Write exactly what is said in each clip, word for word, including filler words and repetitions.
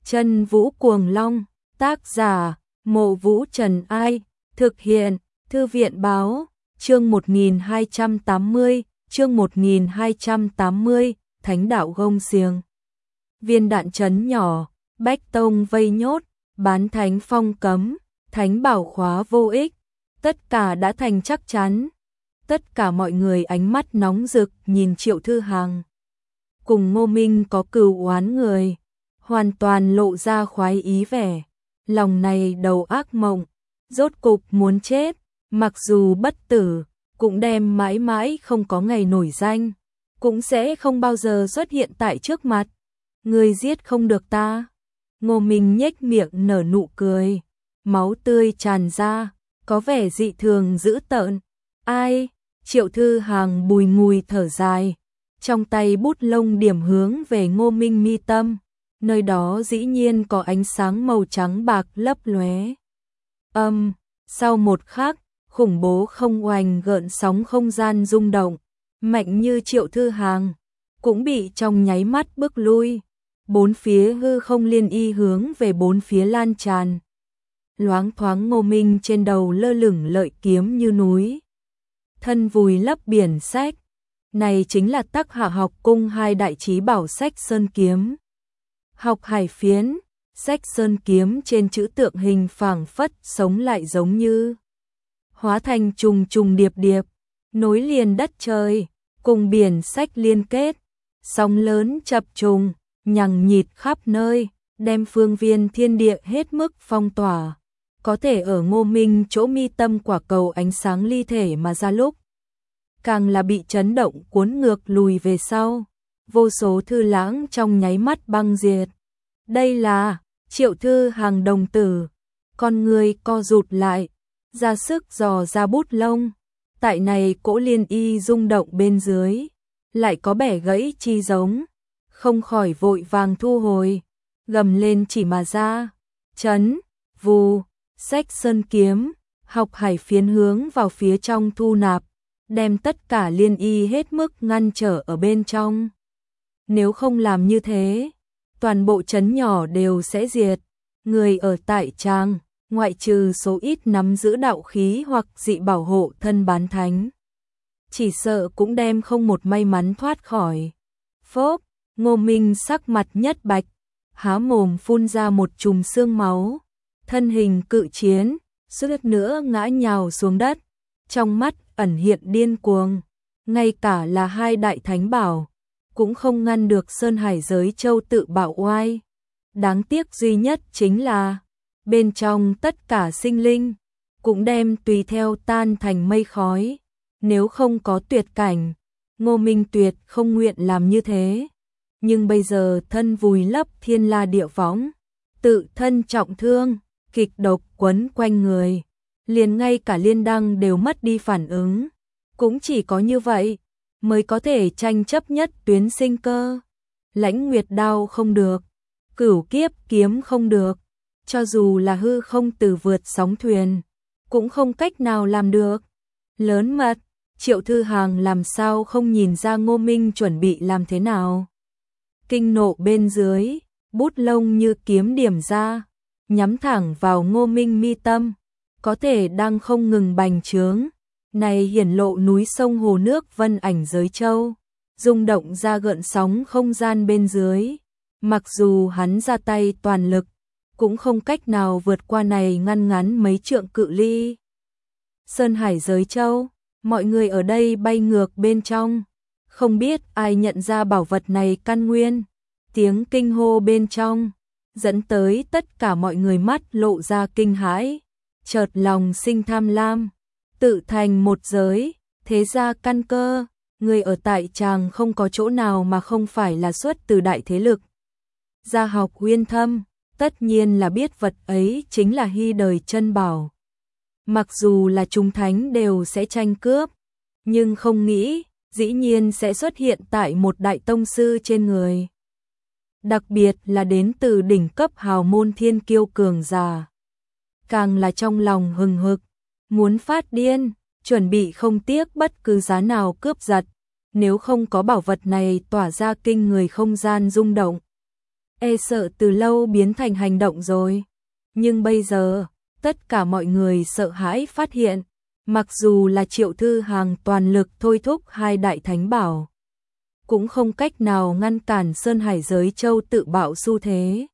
Chân Vũ Cuồng Long, tác giả, Mộ Vũ Trần Ai, thực hiện, Thư viện Báo, chương một nghìn hai trăm tám mươi, chương một nghìn hai trăm tám mươi, Thánh đạo gông xiềng. Viên đạn trấn nhỏ, Bách Tông vây nhốt, bán thánh phong cấm, thánh bảo khóa vô ích, tất cả đã thành chắc chắn. Tất cả mọi người ánh mắt nóng rực nhìn Triệu Thư Hằng. Cùng Ngô Minh có cừu oán người, hoàn toàn lộ ra khoái ý vẻ. Lòng này đầu ác mộng, rốt cục muốn chết, mặc dù bất tử, cũng đem mãi mãi không có ngày nổi danh, cũng sẽ không bao giờ xuất hiện tại trước mặt. Người giết không được ta. Ngô Minh nhếch miệng nở nụ cười, máu tươi tràn ra, có vẻ dị thường dữ tợn. Ai? Triệu Thư Hằng bùi ngùi thở dài, trong tay bút lông điểm hướng về Ngô Minh mi tâm, nơi đó dĩ nhiên có ánh sáng màu trắng bạc lấp lóe. Âm, sau một khắc, khủng bố không oanh gợn sóng không gian rung động, mạnh như Triệu Thư Hằng cũng bị trong nháy mắt bước lui. Bốn phía hư không liên y hướng về bốn phía lan tràn. Loáng thoáng Ngô Minh trên đầu lơ lửng lợi kiếm như núi, thân vùi lấp biển sách. Này chính là Tắc Hạ học cung hai đại chí bảo sách sơn kiếm. Học hải phiến, sách sơn kiếm trên chữ tượng hình phảng phất sống lại giống như hóa thành trùng trùng điệp điệp, nối liền đất trời, cùng biển sách liên kết, sóng lớn chập trùng, nhằng nhịt khắp nơi, đem phương viên thiên địa hết mức phong tỏa. Có thể ở Ngô Minh chỗ mi tâm quả cầu ánh sáng ly thể mà ra lúc, càng là bị chấn động cuốn ngược lùi về sau, vô số thư lãng trong nháy mắt băng diệt. Đây là Triệu Thư Hằng đồng tử, con người co rụt lại, ra sức dò ra bút lông. Tại này cỗ liên y rung động bên dưới, lại có bẻ gãy chi giống, không khỏi vội vàng thu hồi, gầm lên chỉ mà ra. Chấn, vù, sách sơn kiếm, học hải phiến hướng vào phía trong thu nạp, đem tất cả liên y hết mức ngăn trở ở bên trong. Nếu không làm như thế, toàn bộ trấn nhỏ đều sẽ diệt. Người ở tại trang, ngoại trừ số ít nắm giữ đạo khí hoặc dị bảo hộ thân bán thánh, chỉ sợ cũng đem không một may mắn thoát khỏi. Phốp, Ngô Minh sắc mặt nhất bạch, há mồm phun ra một chùm xương máu, thân hình cự chiến, suýt nữa ngã nhào xuống đất, trong mắt ẩn hiện điên cuồng. Ngay cả là hai đại thánh bảo cũng không ngăn được Sơn Hải Giới Châu tự bạo oai. Đáng tiếc duy nhất chính là bên trong tất cả sinh linh cũng đem tùy theo tan thành mây khói. Nếu không có tuyệt cảnh, Ngô Minh tuyệt không nguyện làm như thế. Nhưng bây giờ thân vùi lấp thiên la địa võng, tự thân trọng thương, kịch độc quấn quanh người, liền ngay cả liên đăng đều mất đi phản ứng. Cũng chỉ có như vậy mới có thể tranh chấp nhất tuyến sinh cơ. Lãnh Nguyệt đao không được, Cửu Kiếp kiếm không được, cho dù là hư không từ vượt sóng thuyền, cũng không cách nào làm được. Lớn mật, Triệu Thư Hằng làm sao không nhìn ra Ngô Minh chuẩn bị làm thế nào. Kinh nộ bên dưới, bút lông như kiếm điểm ra, nhắm thẳng vào Ngô Minh mi tâm, có thể đang không ngừng bành trướng. Này hiển lộ núi sông hồ nước vân ảnh giới châu, rung động ra gợn sóng không gian bên dưới. Mặc dù hắn ra tay toàn lực, cũng không cách nào vượt qua này ngăn ngắn mấy trượng cự ly. Sơn Hải Giới Châu, mọi người ở đây bay ngược bên trong, không biết ai nhận ra bảo vật này căn nguyên. Tiếng kinh hô bên trong dẫn tới tất cả mọi người mắt lộ ra kinh hãi, chợt lòng sinh tham lam, tự thành một giới, thế ra căn cơ. Người ở tại tràng không có chỗ nào mà không phải là xuất từ đại thế lực. Gia học uyên thâm, tất nhiên là biết vật ấy chính là hy đời chân bảo. Mặc dù là chúng thánh đều sẽ tranh cướp, nhưng không nghĩ dĩ nhiên sẽ xuất hiện tại một đại tông sư trên người. Đặc biệt là đến từ đỉnh cấp hào môn thiên kiêu cường giả, càng là trong lòng hừng hực, muốn phát điên, chuẩn bị không tiếc bất cứ giá nào cướp giật. Nếu không có bảo vật này tỏa ra kinh người không gian rung động, e sợ từ lâu biến thành hành động rồi. Nhưng bây giờ, tất cả mọi người sợ hãi phát hiện, mặc dù là Triệu Thư Hằng toàn lực thôi thúc hai đại thánh bảo, cũng không cách nào ngăn cản Sơn Hải Giới Châu tự bạo xu thế.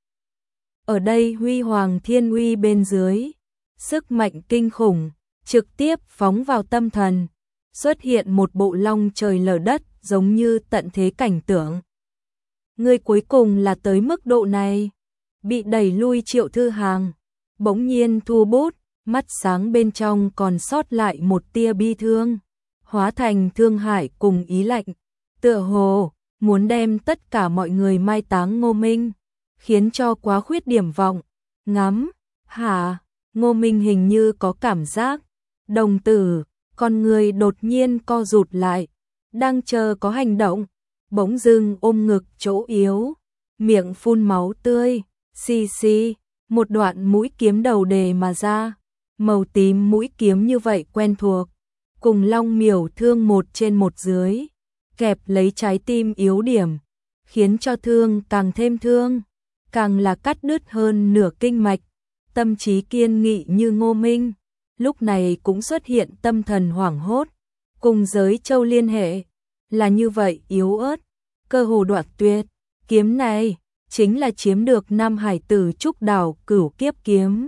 Ở đây huy hoàng thiên uy bên dưới, sức mạnh kinh khủng, trực tiếp phóng vào tâm thần, xuất hiện một bộ long trời lở đất giống như tận thế cảnh tượng. Người cuối cùng là tới mức độ này, bị đẩy lui Triệu Thư Hằng, bỗng nhiên thu bút, mắt sáng bên trong còn sót lại một tia bi thương, hóa thành thương hại cùng ý lạnh, tựa hồ muốn đem tất cả mọi người mai táng Ngô Minh, khiến cho quá khuyết điểm vọng. Ngắm, hả? Ngô Minh hình như có cảm giác, đồng tử, con người đột nhiên co rụt lại, đang chờ có hành động, bỗng dưng ôm ngực chỗ yếu, miệng phun máu tươi, xì xì, một đoạn mũi kiếm đầu đề mà ra, màu tím mũi kiếm như vậy quen thuộc, cùng long miểu thương một trên một dưới, kẹp lấy trái tim yếu điểm, khiến cho thương càng thêm thương, càng là cắt đứt hơn nửa kinh mạch. Tâm trí kiên nghị như Ngô Minh, lúc này cũng xuất hiện tâm thần hoảng hốt, cùng giới châu liên hệ, là như vậy yếu ớt, cơ hồ đoạn tuyệt, kiếm này chính là chiếm được Nam Hải Tử Trúc Đảo Cửu Kiếp kiếm.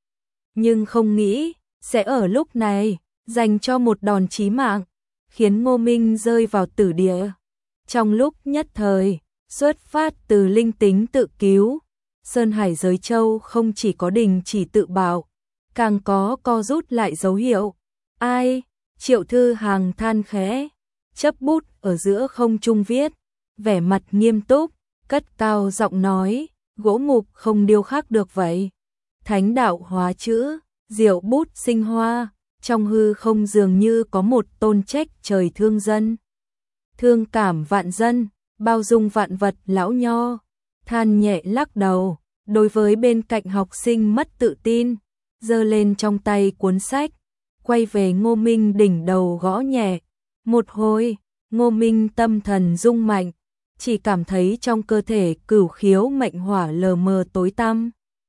Nhưng không nghĩ, sẽ ở lúc này, dành cho một đòn chí mạng, khiến Ngô Minh rơi vào tử địa. Trong lúc nhất thời, xuất phát từ linh tính tự cứu, Sơn Hải Giới Châu không chỉ có đình chỉ tự bạo, càng có co rút lại dấu hiệu. Ai? Triệu Thư Hằng than khẽ, chấp bút ở giữa không trung viết, vẻ mặt nghiêm túc, cất cao giọng nói, gỗ mục không điêu khắc được vậy. Thánh đạo hóa chữ, diệu bút sinh hoa, trong hư không dường như có một tôn trách trời thương dân. Thương cảm vạn dân, bao dung vạn vật lão nho, than nhẹ lắc đầu, đối với bên cạnh học sinh mất tự tin, giơ lên trong tay cuốn sách, quay về Ngô Minh đỉnh đầu gõ nhẹ. Một hồi, Ngô Minh tâm thần rung mạnh, chỉ cảm thấy trong cơ thể cửu khiếu mệnh hỏa lờ mờ tối tăm.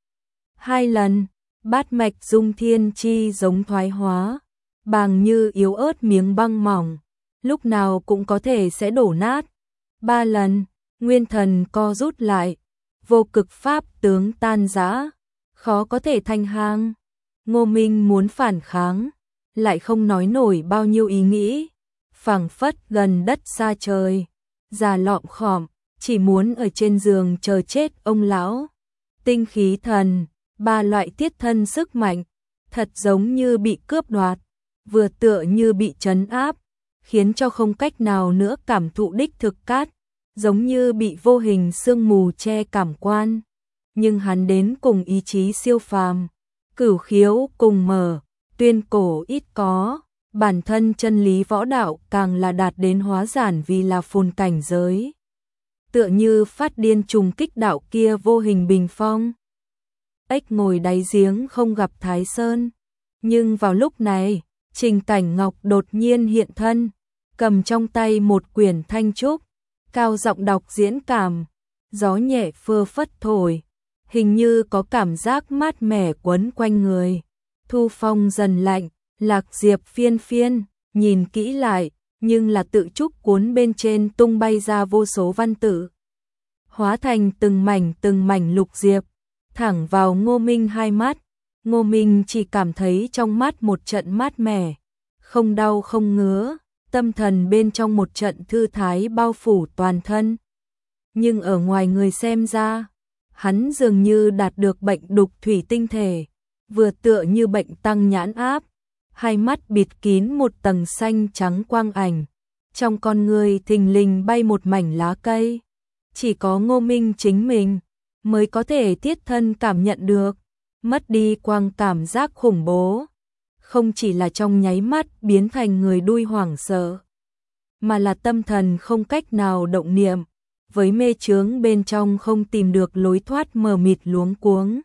Hai lần, bát mạch dung thiên chi giống thoái hóa, bàng như yếu ớt miếng băng mỏng, lúc nào cũng có thể sẽ đổ nát. Ba lần, nguyên thần co rút lại, vô cực pháp tướng tan rã, khó có thể thanh hang. Ngô Minh muốn phản kháng, lại không nói nổi bao nhiêu ý nghĩ, phảng phất gần đất xa trời, già lọm khọm, chỉ muốn ở trên giường chờ chết ông lão. Tinh khí thần, ba loại tiết thân sức mạnh, thật giống như bị cướp đoạt, vừa tựa như bị trấn áp, khiến cho không cách nào nữa cảm thụ đích thực cát, giống như bị vô hình sương mù che cảm quan. Nhưng hắn đến cùng ý chí siêu phàm, cửu khiếu cùng mở, tuyên cổ ít có, bản thân chân lý võ đạo càng là đạt đến hóa giản vì là phồn cảnh giới. Tựa như phát điên trùng kích đạo kia vô hình bình phong. Ếch ngồi đáy giếng không gặp Thái Sơn, nhưng vào lúc này, Trình Cảnh Ngọc đột nhiên hiện thân, cầm trong tay một quyển thanh trúc, cao giọng đọc diễn cảm, gió nhẹ phơ phất thổi, hình như có cảm giác mát mẻ quấn quanh người. Thu phong dần lạnh, lạc diệp phiên phiên, nhìn kỹ lại, nhưng là tự trúc cuốn bên trên tung bay ra vô số văn tự, hóa thành từng mảnh từng mảnh lục diệp, thẳng vào Ngô Minh hai mắt. Ngô Minh chỉ cảm thấy trong mắt một trận mát mẻ, không đau không ngứa, tâm thần bên trong một trận thư thái bao phủ toàn thân. Nhưng ở ngoài người xem ra, hắn dường như đạt được bệnh đục thủy tinh thể, vừa tựa như bệnh tăng nhãn áp, hai mắt bịt kín một tầng xanh trắng quang ảnh, trong con người thình lình bay một mảnh lá cây. Chỉ có Ngô Minh chính mình mới có thể thiết thân cảm nhận được, mất đi quang cảm giác khủng bố, không chỉ là trong nháy mắt biến thành người đuôi hoảng sợ, mà là tâm thần không cách nào động niệm, với mê chướng bên trong không tìm được lối thoát, mờ mịt luống cuống.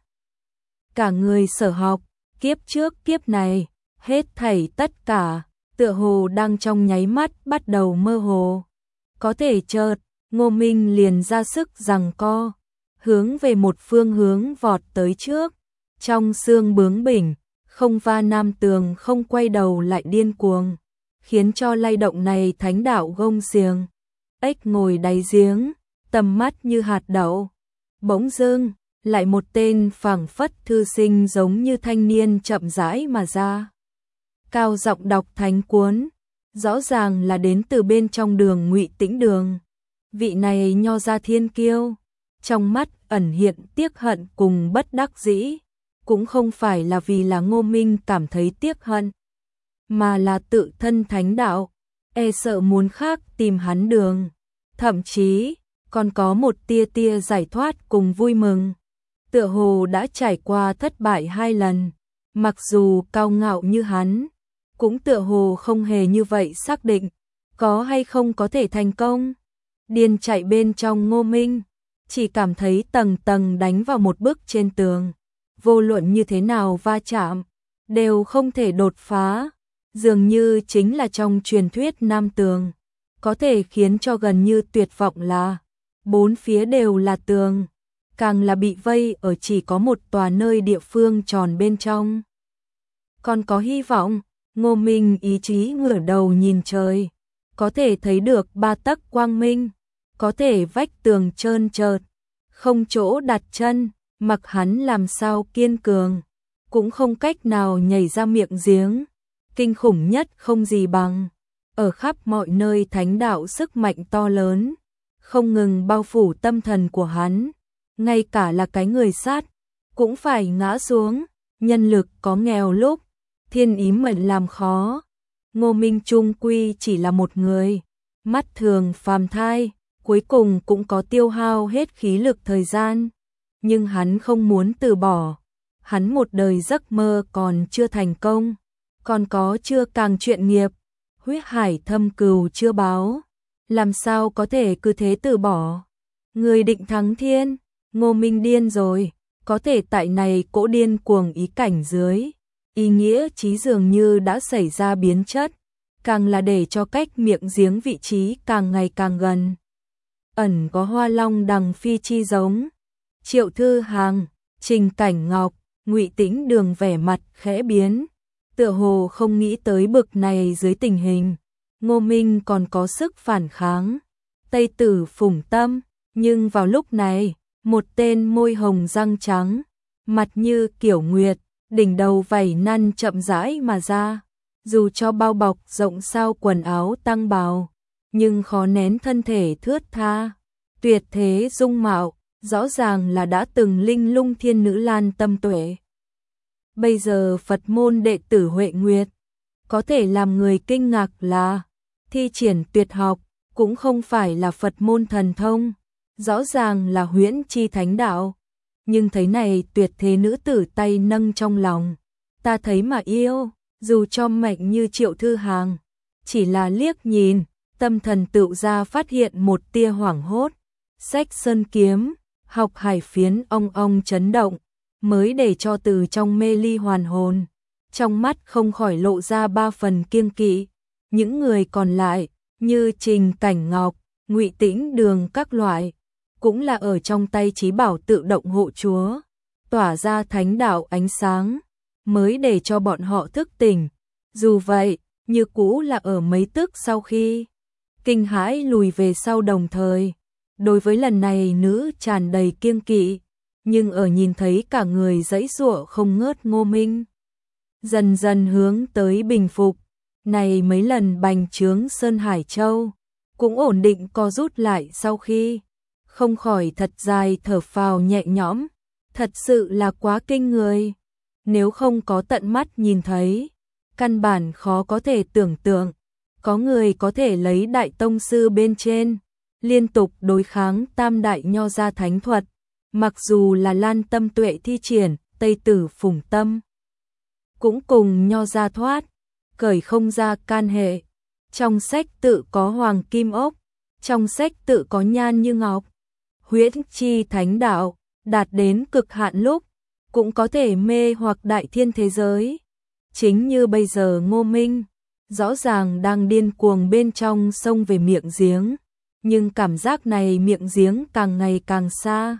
Cả người sở học, kiếp trước kiếp này, hết thảy tất cả, tựa hồ đang trong nháy mắt bắt đầu mơ hồ. Có thể chợt, Ngô Minh liền ra sức giằng co, hướng về một phương hướng vọt tới trước, trong xương bướng bỉnh, không va nam tường không quay đầu lại điên cuồng, khiến cho lay động này thánh đạo gông xiềng. Ếch ngồi đáy giếng, tầm mắt như hạt đậu. Bỗng dưng, lại một tên phảng phất thư sinh giống như thanh niên chậm rãi mà ra. Cao giọng đọc thánh cuốn, rõ ràng là đến từ bên trong Đường Ngụy Tĩnh Đường. Vị này nho gia thiên kiêu, trong mắt ẩn hiện tiếc hận cùng bất đắc dĩ, cũng không phải là vì là Ngô Minh cảm thấy tiếc hận, mà là tự thân thánh đạo, e sợ muốn khác tìm hắn đường, thậm chí còn có một tia tia giải thoát cùng vui mừng. Tựa hồ đã trải qua thất bại hai lần, mặc dù cao ngạo như hắn, cũng tựa hồ không hề như vậy xác định, có hay không có thể thành công. Điên chạy bên trong Ngô Minh, chỉ cảm thấy tầng tầng đánh vào một bức trên tường, vô luận như thế nào va chạm, đều không thể đột phá, dường như chính là trong truyền thuyết nam tường, có thể khiến cho gần như tuyệt vọng là, bốn phía đều là tường, càng là bị vây ở chỉ có một tòa nơi địa phương tròn bên trong. Còn có hy vọng, Ngô Minh ý chí ngửa đầu nhìn trời, có thể thấy được ba tấc quang minh, có thể vách tường trơn trượt, không chỗ đặt chân, mặc hắn làm sao kiên cường, cũng không cách nào nhảy ra miệng giếng. Kinh khủng nhất không gì bằng, ở khắp mọi nơi thánh đạo sức mạnh to lớn, không ngừng bao phủ tâm thần của hắn, ngay cả là cái người sát, cũng phải ngã xuống, nhân lực có nghèo lúc, thiên ý mệnh làm khó. Ngô Minh chung quy chỉ là một người, mắt thường phàm thai, cuối cùng cũng có tiêu hao hết khí lực thời gian, nhưng hắn không muốn từ bỏ, hắn một đời giấc mơ còn chưa thành công, còn có chưa càng chuyện nghiệp, huyết hải thâm cừu chưa báo, làm sao có thể cứ thế từ bỏ. Người định thắng thiên, Ngô Minh điên rồi, có thể tại này cỗ điên cuồng ý cảnh dưới, ý nghĩa chí dường như đã xảy ra biến chất, càng là để cho cách miệng giếng vị trí càng ngày càng gần. Ẩn có hoa long đằng phi chi giống, Triệu Thư Hàng, Trình Cảnh Ngọc, Ngụy Tĩnh Đường vẻ mặt khẽ biến, tựa hồ không nghĩ tới bực này dưới tình hình, Ngô Minh còn có sức phản kháng. Tây Tử Phùng Tâm, nhưng vào lúc này, một tên môi hồng răng trắng, mặt như kiểu nguyệt, đỉnh đầu vảy năn chậm rãi mà ra, dù cho bao bọc rộng sao quần áo tăng bào, nhưng khó nén thân thể thướt tha, tuyệt thế dung mạo, rõ ràng là đã từng linh lung thiên nữ Lan Tâm Tuệ. Bây giờ Phật môn đệ tử Huệ Nguyệt, có thể làm người kinh ngạc là thi triển tuyệt học, cũng không phải là Phật môn thần thông, rõ ràng là huyễn chi thánh đạo. Nhưng thấy này tuyệt thế nữ tử tay nâng trong lòng, ta thấy mà yêu, dù cho mạnh như Triệu Thư Hàng, chỉ là liếc nhìn, tâm thần tự ra phát hiện một tia hoảng hốt, sách sơn kiếm, học hải phiến ong ong chấn động, mới để cho từ trong mê ly hoàn hồn, trong mắt không khỏi lộ ra ba phần kiêng kỵ. Những người còn lại, như Trình Cảnh Ngọc, Ngụy Tĩnh Đường các loại, cũng là ở trong tay trí bảo tự động hộ chúa, tỏa ra thánh đạo ánh sáng, mới để cho bọn họ thức tỉnh. Dù vậy, như cũ là ở mấy tức sau khi kinh hãi lùi về sau đồng thời. Đối với lần này nữ tràn đầy kiêng kỵ, nhưng ở nhìn thấy cả người giãy giụa không ngớt Ngô Minh, dần dần hướng tới bình phục, này mấy lần bành trướng Sơn Hải Châu, cũng ổn định co rút lại sau khi, không khỏi thật dài thở phào nhẹ nhõm, thật sự là quá kinh người, nếu không có tận mắt nhìn thấy, căn bản khó có thể tưởng tượng, có người có thể lấy đại tông sư bên trên, liên tục đối kháng tam đại nho gia thánh thuật, mặc dù là Lan Tâm Tuệ thi triển, Tây Tử Phùng Tâm, cũng cùng nho gia thoát, cởi không ra can hệ. Trong sách tự có hoàng kim ốc, trong sách tự có nhan như ngọc, huyễn chi thánh đạo, đạt đến cực hạn lúc, cũng có thể mê hoặc đại thiên thế giới. Chính như bây giờ Ngô Minh, rõ ràng đang điên cuồng bên trong sông về miệng giếng, nhưng cảm giác này miệng giếng càng ngày càng xa,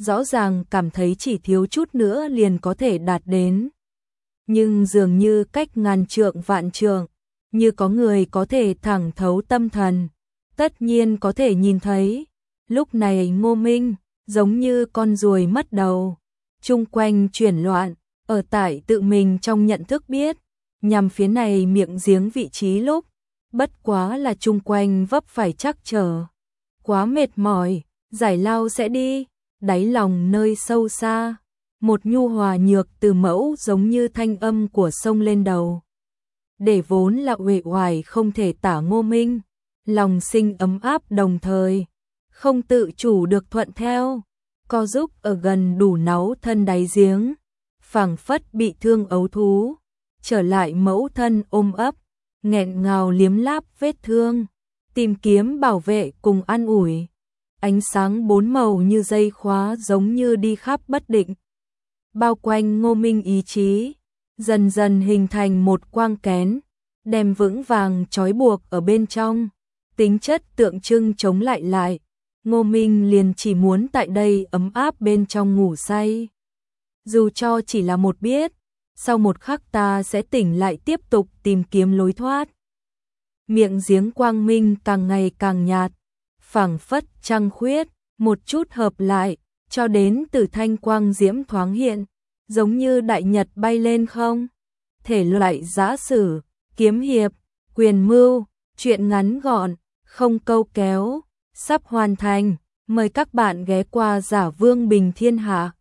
rõ ràng cảm thấy chỉ thiếu chút nữa liền có thể đạt đến. Nhưng dường như cách ngàn trượng vạn trượng, như có người có thể thẳng thấu tâm thần, tất nhiên có thể nhìn thấy. Lúc này Ngô Minh, giống như con ruồi mất đầu, chung quanh chuyển loạn, ở tại tự mình trong nhận thức biết, nhằm phía này miệng giếng vị trí lúc, bất quá là chung quanh vấp phải trắc trở. Quá mệt mỏi, giải lao sẽ đi, đáy lòng nơi sâu xa, một nhu hòa nhược từ mẫu giống như thanh âm của sông lên đầu. Để vốn là uể oải không thể tả Ngô Minh, lòng sinh ấm áp đồng thời, không tự chủ được thuận theo, co giúp ở gần đủ náu thân đáy giếng, phảng phất bị thương ấu thú, trở lại mẫu thân ôm ấp, nghẹn ngào liếm láp vết thương, tìm kiếm bảo vệ cùng an ủi. Ánh sáng bốn màu như dây khóa giống như đi khắp bất định, bao quanh Ngô Minh ý chí, dần dần hình thành một quang kén, đem vững vàng trói buộc ở bên trong, tính chất tượng trưng chống lại lại. Ngô Minh liền chỉ muốn tại đây ấm áp bên trong ngủ say. Dù cho chỉ là một biết, sau một khắc ta sẽ tỉnh lại tiếp tục tìm kiếm lối thoát. Miệng giếng quang minh càng ngày càng nhạt, phảng phất trăng khuyết, một chút hợp lại, cho đến từ thanh quang diễm thoáng hiện, giống như đại nhật bay lên không. Thể loại giã sử, kiếm hiệp, quyền mưu, truyện ngắn gọn, không câu kéo, sắp hoàn thành. Mời các bạn ghé qua Giả Vương Bình Thiên Hạ.